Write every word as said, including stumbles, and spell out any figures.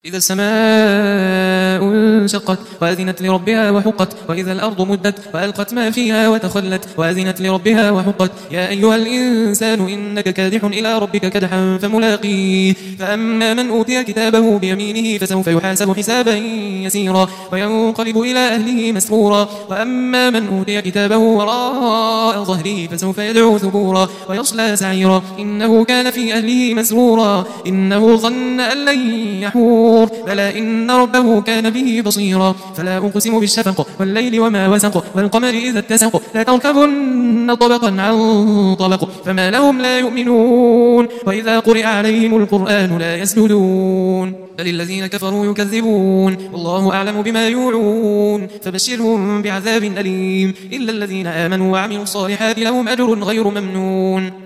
إذا السماء انشقت وأذنت لربها وحقت وإذا الأرض مدت وألقت ما فيها وتخلت وأذنت لربها وحقت يا أيها الإنسان إنك كادح إلى ربك كدحا فملاقيه فأما من أوتي كتابه بيمينه فسوف يحاسب حسابا يسيرا وينقلب إلى أهله مسرورا وأما من أوتي كتابه وراء ظهره فسوف يدعو ثبورا ويصلى سعيرا إنه كان في أهله مسرورا إنه ظن أن لن يحور بلى إن ربه كان به بصيرا فلا أقسم بالشفق والليل وما وسق والقمر إذا اتسق لتركبن طبقا عن طبق فما لهم لا يؤمنون وإذا قرئ عليهم القرآن لا يسجدون بل الذين كفروا يكذبون والله أعلم بما يوعون فبشرهم بعذاب أليم إلا الذين آمنوا وعملوا الصالحات لهم أجر غير ممنون.